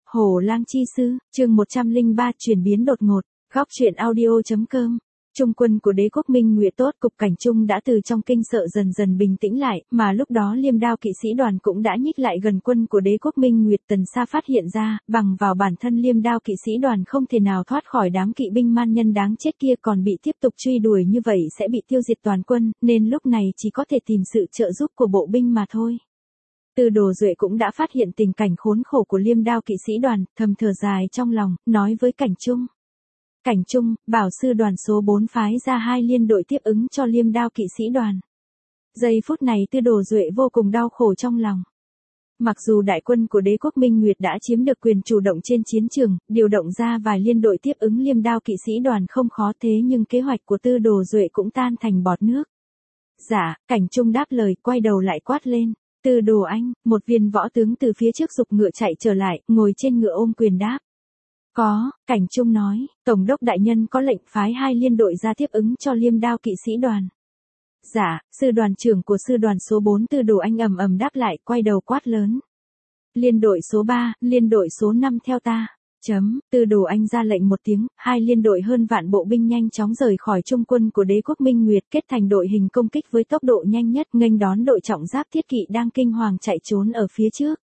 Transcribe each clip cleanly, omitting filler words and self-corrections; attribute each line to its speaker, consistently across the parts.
Speaker 1: Hổ Lang Chi Sư, chương 103 chuyển biến đột ngột, góc truyện audio.com. Trung quân của đế quốc Minh Nguyệt tốt, cục cảnh trung đã từ trong kinh sợ dần dần bình tĩnh lại, mà lúc đó Liêm Đao kỵ sĩ đoàn cũng đã nhích lại gần quân của đế quốc Minh Nguyệt. Tần Sa phát hiện ra, bằng vào bản thân Liêm Đao kỵ sĩ đoàn không thể nào thoát khỏi đám kỵ binh man nhân đáng chết kia, còn bị tiếp tục truy đuổi như vậy sẽ bị tiêu diệt toàn quân, nên lúc này chỉ có thể tìm sự trợ giúp của bộ binh mà thôi. Tư Đồ Duệ cũng đã phát hiện tình cảnh khốn khổ của Liêm Đao kỵ sĩ đoàn, thầm thở dài trong lòng, nói với Cảnh Trung. Cảnh Trung, bảo sư đoàn số 4 phái ra 2 liên đội tiếp ứng cho Liêm Đao kỵ sĩ đoàn. Giây phút này Tư Đồ Duệ vô cùng đau khổ trong lòng. Mặc dù đại quân của đế quốc Minh Nguyệt đã chiếm được quyền chủ động trên chiến trường, điều động ra vài liên đội tiếp ứng Liêm Đao kỵ sĩ đoàn không khó, thế nhưng kế hoạch của Tư Đồ Duệ cũng tan thành bọt nước. Dạ, Cảnh Trung đáp lời, quay đầu lại quát lên. Tư Đồ Anh, một viên võ tướng từ phía trước giục ngựa chạy trở lại, ngồi trên ngựa ôm quyền đáp. Có, Cảnh Trung nói, Tổng đốc đại nhân có lệnh phái 2 liên đội ra tiếp ứng cho Liêm Đao kỵ sĩ đoàn. Dạ, sư đoàn trưởng của sư đoàn số 4 Tư Đồ Anh ầm ầm đáp lại, quay đầu quát lớn. Liên đội số 3, liên đội số 5 theo ta. Tư Đồ Anh ra lệnh một tiếng, 2 liên đội hơn vạn bộ binh nhanh chóng rời khỏi trung quân của đế quốc Minh Nguyệt, kết thành đội hình công kích với tốc độ nhanh nhất, nghênh đón đội trọng giáp thiết kỵ đang kinh hoàng chạy trốn ở phía trước.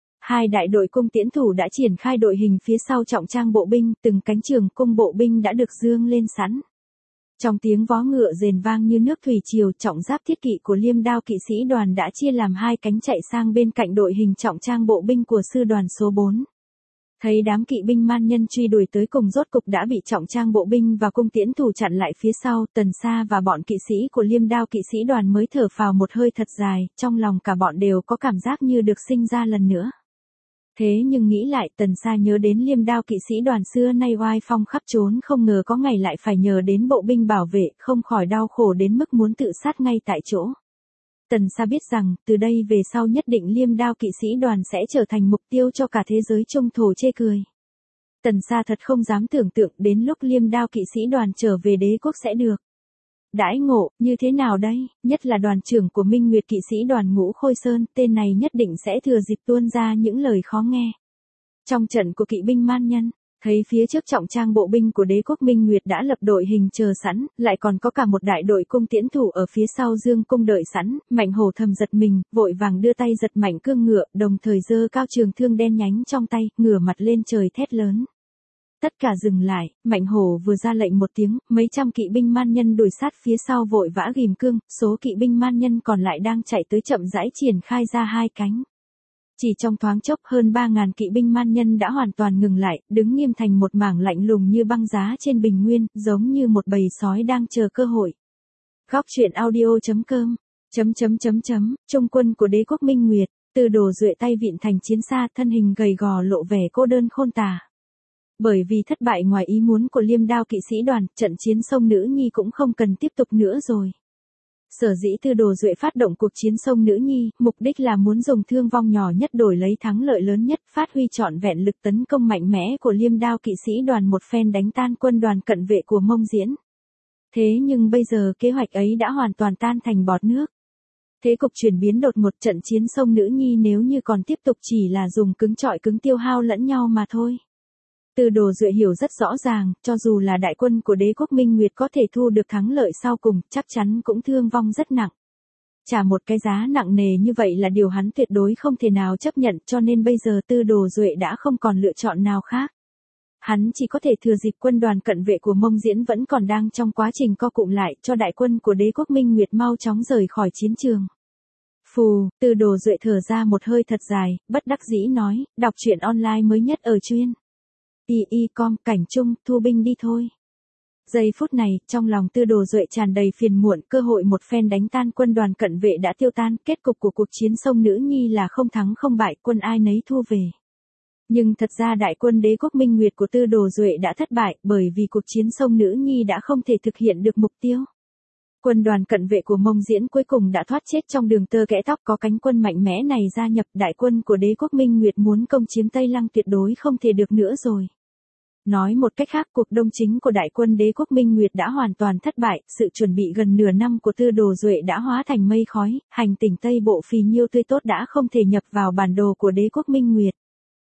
Speaker 1: 2 đại đội cung tiễn thủ đã triển khai đội hình phía sau trọng trang bộ binh, từng cánh trường cung bộ binh đã được dương lên sẵn. Trong tiếng vó ngựa rền vang như nước thủy triều, trọng giáp thiết kỵ của Liêm Đao kỵ sĩ đoàn đã chia làm 2 cánh chạy sang bên cạnh đội hình trọng trang bộ binh của sư đoàn số 4. Thấy đám kỵ binh man nhân truy đuổi tới cùng rốt cục đã bị trọng trang bộ binh và cung tiễn thủ chặn lại phía sau, Tần Sa và bọn kỵ sĩ của Liêm Đao kỵ sĩ đoàn mới thở phào một hơi thật dài, trong lòng cả bọn đều có cảm giác như được sinh ra lần nữa. Thế nhưng nghĩ lại, Tần Sa nhớ đến Liêm Đao kỵ sĩ đoàn xưa nay oai phong khắp trốn, không ngờ có ngày lại phải nhờ đến bộ binh bảo vệ, không khỏi đau khổ đến mức muốn tự sát ngay tại chỗ. Tần Sa biết rằng, từ đây về sau nhất định Liêm Đao kỵ sĩ đoàn sẽ trở thành mục tiêu cho cả thế giới trung thổ chê cười. Tần Sa thật không dám tưởng tượng đến lúc Liêm Đao kỵ sĩ đoàn trở về đế quốc sẽ được đãi ngộ như thế nào đây, nhất là đoàn trưởng của Minh Nguyệt kỵ sĩ đoàn Ngũ Khôi Sơn, tên này nhất định sẽ thừa dịp tuôn ra những lời khó nghe. Trong trận của kỵ binh man nhân, thấy phía trước trọng trang bộ binh của đế quốc Minh Nguyệt đã lập đội hình chờ sẵn, lại còn có cả một đại đội cung tiễn thủ ở phía sau dương cung đợi sẵn, Mạnh Hổ thầm giật mình, vội vàng đưa tay giật mạnh cương ngựa, đồng thời giơ cao trường thương đen nhánh trong tay, ngửa mặt lên trời thét lớn. Tất cả dừng lại, Mạnh Hổ vừa ra lệnh một tiếng, mấy trăm kỵ binh man nhân đuổi sát phía sau vội vã ghim cương, số kỵ binh man nhân còn lại đang chạy tới chậm rãi triển khai ra 2 cánh. Chỉ trong thoáng chốc hơn 3.000 kỵ binh man nhân đã hoàn toàn ngừng lại, đứng nghiêm thành một mảng lạnh lùng như băng giá trên bình nguyên, giống như một bầy sói đang chờ cơ hội. Góc truyện audio.com. Trung quân của đế quốc Minh Nguyệt, Tư Đồ Duệ tay vịn thành chiến xa, thân hình gầy gò lộ vẻ cô đơn khôn tả. Bởi vì thất bại ngoài ý muốn của Liêm Đao kỵ sĩ đoàn, trận chiến sông Nữ Nhi cũng không cần tiếp tục nữa rồi. Sở dĩ Tư Đồ Duệ phát động cuộc chiến sông Nữ Nhi, mục đích là muốn dùng thương vong nhỏ nhất đổi lấy thắng lợi lớn nhất, phát huy trọn vẹn lực tấn công mạnh mẽ của Liêm Đao kỵ sĩ đoàn một phen đánh tan quân đoàn cận vệ của Mông Diễn. Thế nhưng bây giờ kế hoạch ấy đã hoàn toàn tan thành bọt nước. Thế cục chuyển biến đột ngột, trận chiến sông Nữ Nhi nếu như còn tiếp tục chỉ là dùng cứng trọi cứng tiêu hao lẫn nhau mà thôi. Tư Đồ Duệ hiểu rất rõ ràng, cho dù là đại quân của đế quốc Minh Nguyệt có thể thu được thắng lợi sau cùng, chắc chắn cũng thương vong rất nặng. Trả một cái giá nặng nề như vậy là điều hắn tuyệt đối không thể nào chấp nhận, cho nên bây giờ Tư Đồ Duệ đã không còn lựa chọn nào khác. Hắn chỉ có thể thừa dịp quân đoàn cận vệ của Mông Diễn vẫn còn đang trong quá trình co cụm lại, cho đại quân của đế quốc Minh Nguyệt mau chóng rời khỏi chiến trường. Phù, Tư Đồ Duệ thở ra một hơi thật dài, bất đắc dĩ nói, đọc truyện online mới nhất ở chuyên com Cảnh Trung, thu binh đi thôi. Giây phút này, trong lòng Tư Đồ Duệ tràn đầy phiền muộn, cơ hội một phen đánh tan quân đoàn cận vệ đã tiêu tan, kết cục của cuộc chiến sông Nữ Nhi là không thắng không bại, quân ai nấy thu về. Nhưng thật ra đại quân đế quốc Minh Nguyệt của Tư Đồ Duệ đã thất bại, bởi vì cuộc chiến sông Nữ Nhi đã không thể thực hiện được mục tiêu. Quân đoàn cận vệ của Mông Diễn cuối cùng đã thoát chết trong đường tơ kẽ tóc, có cánh quân mạnh mẽ này gia nhập, đại quân của đế quốc Minh Nguyệt muốn công chiếm Tây Lăng tuyệt đối không thể được nữa rồi. Nói một cách khác, cuộc đông chính của đại quân đế quốc Minh Nguyệt đã hoàn toàn thất bại, sự chuẩn bị gần nửa năm của Tư Đồ Duệ đã hóa thành mây khói, hành tỉnh Tây Bộ phì nhiêu tươi tốt đã không thể nhập vào bản đồ của đế quốc Minh Nguyệt.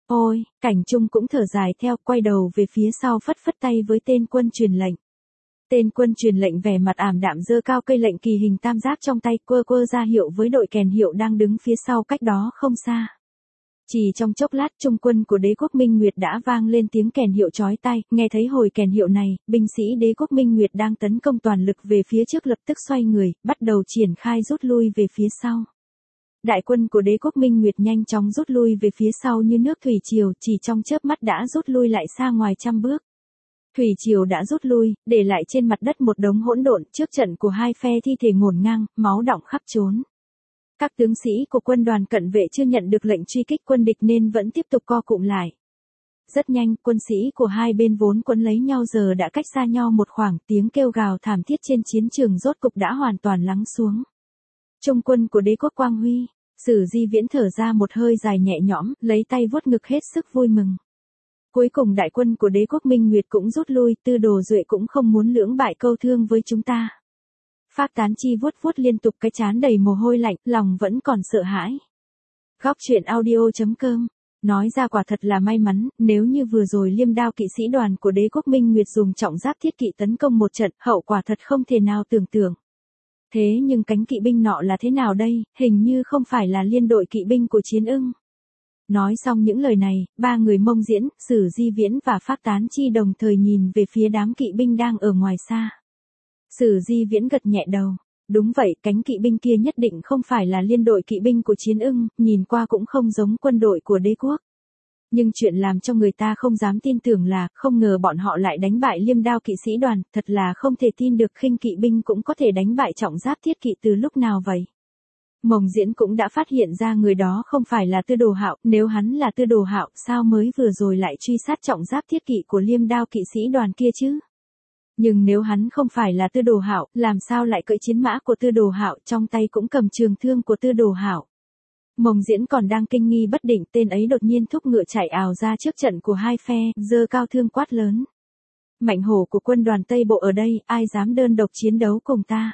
Speaker 1: Ôi, Cảnh Trung cũng thở dài theo, quay đầu về phía sau phất phất tay với tên quân truyền lệnh. Tên quân truyền lệnh vẻ mặt ảm đạm giơ cao cây lệnh kỳ hình tam giác trong tay, quơ quơ ra hiệu với đội kèn hiệu đang đứng phía sau cách đó không xa. Chỉ trong chốc lát, trung quân của đế quốc Minh Nguyệt đã vang lên tiếng kèn hiệu chói tai, nghe thấy hồi kèn hiệu này, binh sĩ đế quốc Minh Nguyệt đang tấn công toàn lực về phía trước lập tức xoay người, bắt đầu triển khai rút lui về phía sau. Đại quân của đế quốc Minh Nguyệt nhanh chóng rút lui về phía sau như nước thủy triều, chỉ trong chớp mắt đã rút lui lại xa ngoài trăm bước. Thủy triều đã rút lui, để lại trên mặt đất một đống hỗn độn, trước trận của hai phe thi thể ngổn ngang, máu đọng khắp trốn. Các tướng sĩ của quân đoàn cận vệ chưa nhận được lệnh truy kích quân địch nên vẫn tiếp tục co cụm lại. Rất nhanh, quân sĩ của hai bên vốn quấn lấy nhau giờ đã cách xa nhau một khoảng, tiếng kêu gào thảm thiết trên chiến trường rốt cục đã hoàn toàn lắng xuống. Trung quân của đế quốc Quang Huy, Sử Di Viễn thở ra một hơi dài nhẹ nhõm, lấy tay vuốt ngực hết sức vui mừng. Cuối cùng đại quân của đế quốc Minh Nguyệt cũng rút lui, Tư Đồ Duệ cũng không muốn lưỡng bại câu thương với chúng ta. Phác Tán Chi vuốt vuốt liên tục cái trán đầy mồ hôi lạnh, lòng vẫn còn sợ hãi. Góc truyện audio.com nói ra quả thật là may mắn, nếu như vừa rồi Liêm Đao kỵ sĩ đoàn của đế quốc Minh Nguyệt dùng trọng giáp thiết kỵ tấn công một trận, hậu quả thật không thể nào tưởng tượng. Thế nhưng cánh kỵ binh nọ là thế nào đây, hình như không phải là liên đội kỵ binh của Chiến Ưng. Nói xong những lời này, ba người Mông Diễn, Sử Di Viễn và Phác Tán Chi đồng thời nhìn về phía đám kỵ binh đang ở ngoài xa. Sử Di Viễn gật nhẹ đầu. Đúng vậy, cánh kỵ binh kia nhất định không phải là liên đội kỵ binh của Chiến Ưng, nhìn qua cũng không giống quân đội của đế quốc. Nhưng chuyện làm cho người ta không dám tin tưởng là, không ngờ bọn họ lại đánh bại Liêm Đao kỵ sĩ đoàn, thật là không thể tin được khinh kỵ binh cũng có thể đánh bại trọng giáp thiết kỵ từ lúc nào vậy. Mông Diễn cũng đã phát hiện ra người đó không phải là Tư Đồ Hạo, nếu hắn là Tư Đồ Hạo, sao mới vừa rồi lại truy sát trọng giáp thiết kỵ của Liêm Đao kỵ sĩ đoàn kia chứ? Nhưng nếu hắn không phải là Tư Đồ Hạo, làm sao lại cưỡi chiến mã của Tư Đồ Hạo, trong tay cũng cầm trường thương của Tư Đồ Hạo? Mông Diễn còn đang kinh nghi bất định, tên ấy đột nhiên thúc ngựa chạy ào ra trước trận của hai phe, giơ cao thương quát lớn. Mạnh hổ của quân đoàn Tây Bộ ở đây, ai dám đơn độc chiến đấu cùng ta?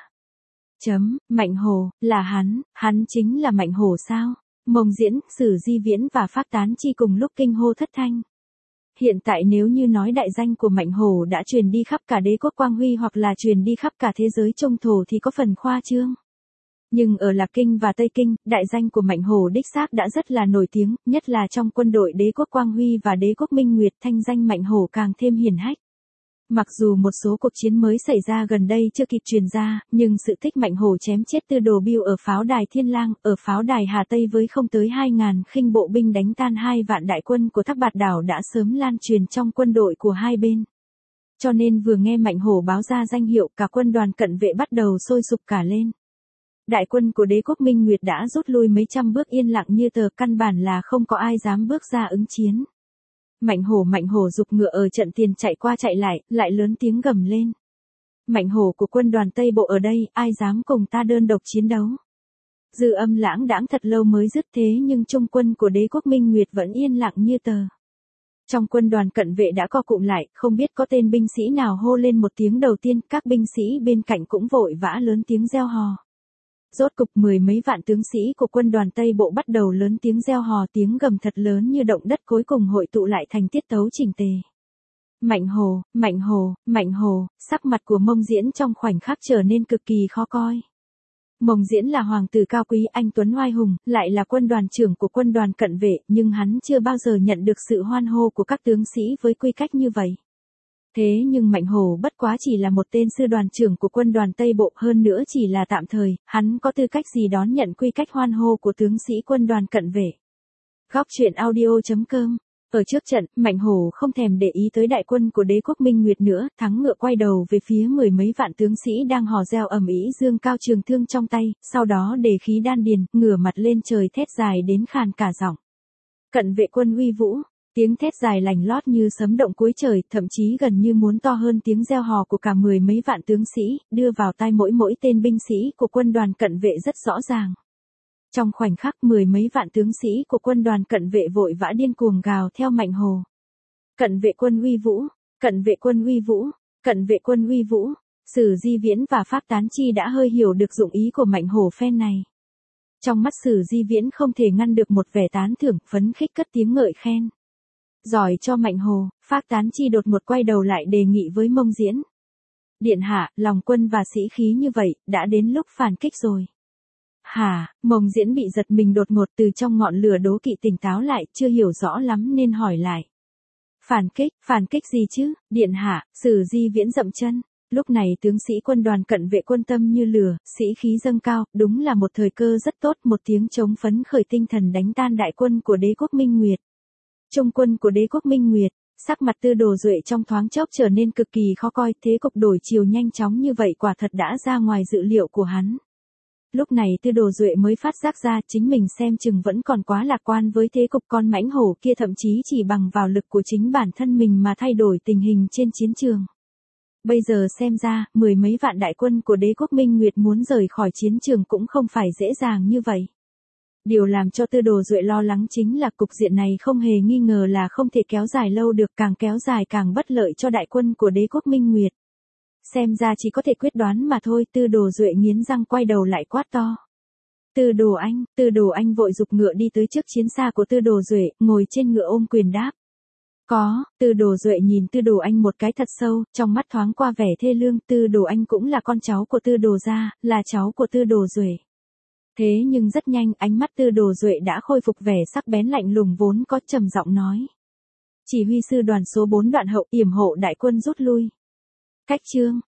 Speaker 1: Mạnh hổ, là hắn chính là Mạnh hổ sao? Mông Diễn, Sử Di Viễn và Phác Tán Chi cùng lúc kinh hô thất thanh. Hiện tại nếu như nói đại danh của Mạnh hổ đã truyền đi khắp cả đế quốc Quang Huy hoặc là truyền đi khắp cả thế giới Trung Thổ thì có phần khoa trương. Nhưng ở Lạc Kinh và Tây Kinh, đại danh của Mạnh hổ đích xác đã rất là nổi tiếng, nhất là trong quân đội đế quốc Quang Huy và đế quốc Minh Nguyệt, thanh danh Mạnh hổ càng thêm hiển hách. Mặc dù một số cuộc chiến mới xảy ra gần đây chưa kịp truyền ra, nhưng sự tích Mạnh hổ chém chết Tư Đồ Biêu ở pháo đài Thiên Lang, ở pháo đài Hà Tây với không tới 2.000 khinh bộ binh đánh tan 2 vạn đại quân của Thác Bạt Đảo đã sớm lan truyền trong quân đội của hai bên. Cho nên vừa nghe Mạnh hổ báo ra danh hiệu, cả quân đoàn cận vệ bắt đầu sôi sục cả lên. Đại quân của đế quốc Minh Nguyệt đã rút lui mấy trăm bước yên lặng như tờ, căn bản là không có ai dám bước ra ứng chiến. Mạnh hổ giục ngựa ở trận tiền chạy qua chạy lại lớn tiếng gầm lên. Mạnh hổ của quân đoàn Tây Bộ ở đây, ai dám cùng ta đơn độc chiến đấu? Dư âm lãng đãng thật lâu mới dứt, thế nhưng trung quân của đế quốc Minh Nguyệt vẫn yên lặng như tờ. Trong quân đoàn cận vệ đã co cụm lại, không biết có tên binh sĩ nào hô lên một tiếng đầu tiên, các binh sĩ bên cạnh cũng vội vã lớn tiếng reo hò. Rốt cục 10 mấy vạn tướng sĩ của quân đoàn Tây Bộ bắt đầu lớn tiếng reo hò, tiếng gầm thật lớn như động đất cuối cùng hội tụ lại thành tiết tấu chỉnh tề. Mạnh hổ, sắc mặt của Mông Diễn trong khoảnh khắc trở nên cực kỳ khó coi. Mông Diễn là hoàng tử cao quý, anh tuấn oai hùng, lại là quân đoàn trưởng của quân đoàn cận vệ, nhưng hắn chưa bao giờ nhận được sự hoan hô của các tướng sĩ với quy cách như vậy. Thế nhưng Mạnh hổ bất quá chỉ là một tên sư đoàn trưởng của quân đoàn Tây Bộ, hơn nữa chỉ là tạm thời, hắn có tư cách gì đón nhận quy cách hoan hô của tướng sĩ quân đoàn cận vệ. Góc truyện audio.com Ở trước trận, Mạnh hổ không thèm để ý tới đại quân của đế quốc Minh Nguyệt nữa, thắng ngựa quay đầu về phía 10 mấy vạn tướng sĩ đang hò reo ầm ĩ, dương cao trường thương trong tay, sau đó để khí đan điền, ngửa mặt lên trời thét dài đến khàn cả giọng. Cận vệ quân uy vũ. Tiếng thét dài lành lót như sấm động cuối trời, thậm chí gần như muốn to hơn tiếng reo hò của cả 10 mấy vạn tướng sĩ, đưa vào tai mỗi tên binh sĩ của quân đoàn cận vệ rất rõ ràng. Trong khoảnh khắc 10 mấy vạn tướng sĩ của quân đoàn cận vệ vội vã điên cuồng gào theo Mạnh hổ. Cận vệ quân uy vũ, cận vệ quân uy vũ, cận vệ quân uy vũ. Sử Di Viễn và Phác Tán Chi đã hơi hiểu được dụng ý của Mạnh hổ phen này. Trong mắt Sử Di Viễn không thể ngăn được một vẻ tán thưởng, phấn khích cất tiếng ngợi khen. Giỏi cho Mạnh Hồ, Phác Tán Chi đột ngột quay đầu lại đề nghị với Mông Diễn. Điện hạ, lòng quân và sĩ khí như vậy, đã đến lúc phản kích rồi. Hả, Mông Diễn bị giật mình đột ngột từ trong ngọn lửa đố kỵ tỉnh táo lại, chưa hiểu rõ lắm nên hỏi lại. Phản kích gì chứ, điện hạ, Sử Di Viễn dậm chân. Lúc này tướng sĩ quân đoàn cận vệ quân tâm như lửa, sĩ khí dâng cao, đúng là một thời cơ rất tốt, một tiếng trống phấn khởi tinh thần đánh tan đại quân của đế quốc Minh Nguyệt. Trung quân của đế quốc Minh Nguyệt, sắc mặt Tư Đồ Duệ trong thoáng chốc trở nên cực kỳ khó coi, thế cục đổi chiều nhanh chóng như vậy quả thật đã ra ngoài dự liệu của hắn. Lúc này Tư Đồ Duệ mới phát giác ra chính mình xem chừng vẫn còn quá lạc quan với thế cục, con mãnh hổ kia thậm chí chỉ bằng vào lực của chính bản thân mình mà thay đổi tình hình trên chiến trường. Bây giờ xem ra, 10 mấy vạn đại quân của đế quốc Minh Nguyệt muốn rời khỏi chiến trường cũng không phải dễ dàng như vậy. Điều làm cho Tư Đồ Duệ lo lắng chính là cục diện này không hề nghi ngờ là không thể kéo dài lâu được, càng kéo dài càng bất lợi cho đại quân của đế quốc Minh Nguyệt. Xem ra chỉ có thể quyết đoán mà thôi, Tư Đồ Duệ nghiến răng quay đầu lại quát to. Tư Đồ Anh vội giục ngựa đi tới trước chiến xa của Tư Đồ Duệ, ngồi trên ngựa ôm quyền đáp. Có, Tư Đồ Duệ nhìn Tư Đồ Anh một cái thật sâu, trong mắt thoáng qua vẻ thê lương, Tư Đồ Anh cũng là con cháu của Tư Đồ gia, là cháu của Tư Đồ Duệ. Thế nhưng rất nhanh, ánh mắt Tư Đồ Duệ đã khôi phục vẻ sắc bén lạnh lùng vốn có, trầm giọng nói. Chỉ huy sư đoàn số 4 Đoạn Hậu, yểm hộ đại quân rút lui. Cách chương